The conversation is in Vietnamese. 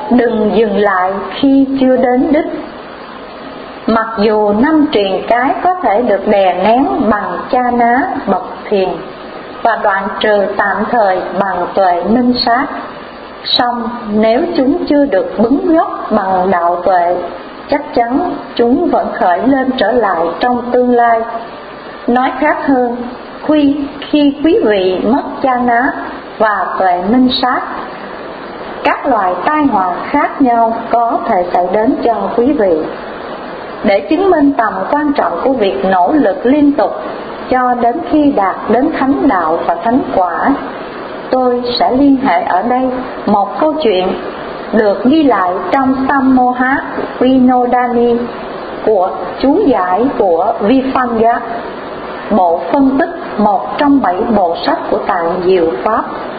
đừng dừng lại khi chưa đến đích. Mặc dù 5 triền cái có thể được đè nén bằng cha ná bậc thiền và đoạn trừ tạm thời bằng tuệ minh sát, song nếu chúng chưa được bứng gốc bằng đạo tuệ, chắc chắn chúng vẫn khởi lên trở lại trong tương lai. Nói khác hơn, khi quý vị mất cha ná và tuệ minh sát, các loại tai họa khác nhau có thể xảy đến cho quý vị. Để chứng minh tầm quan trọng của việc nỗ lực liên tục cho đến khi đạt đến thánh đạo và thánh quả, tôi sẽ liên hệ ở đây một câu chuyện được ghi lại trong Sammoha Vinodani của chú giải của Vipanya, bộ phân tích một trong 7 bộ sách của Tạng Diệu Pháp.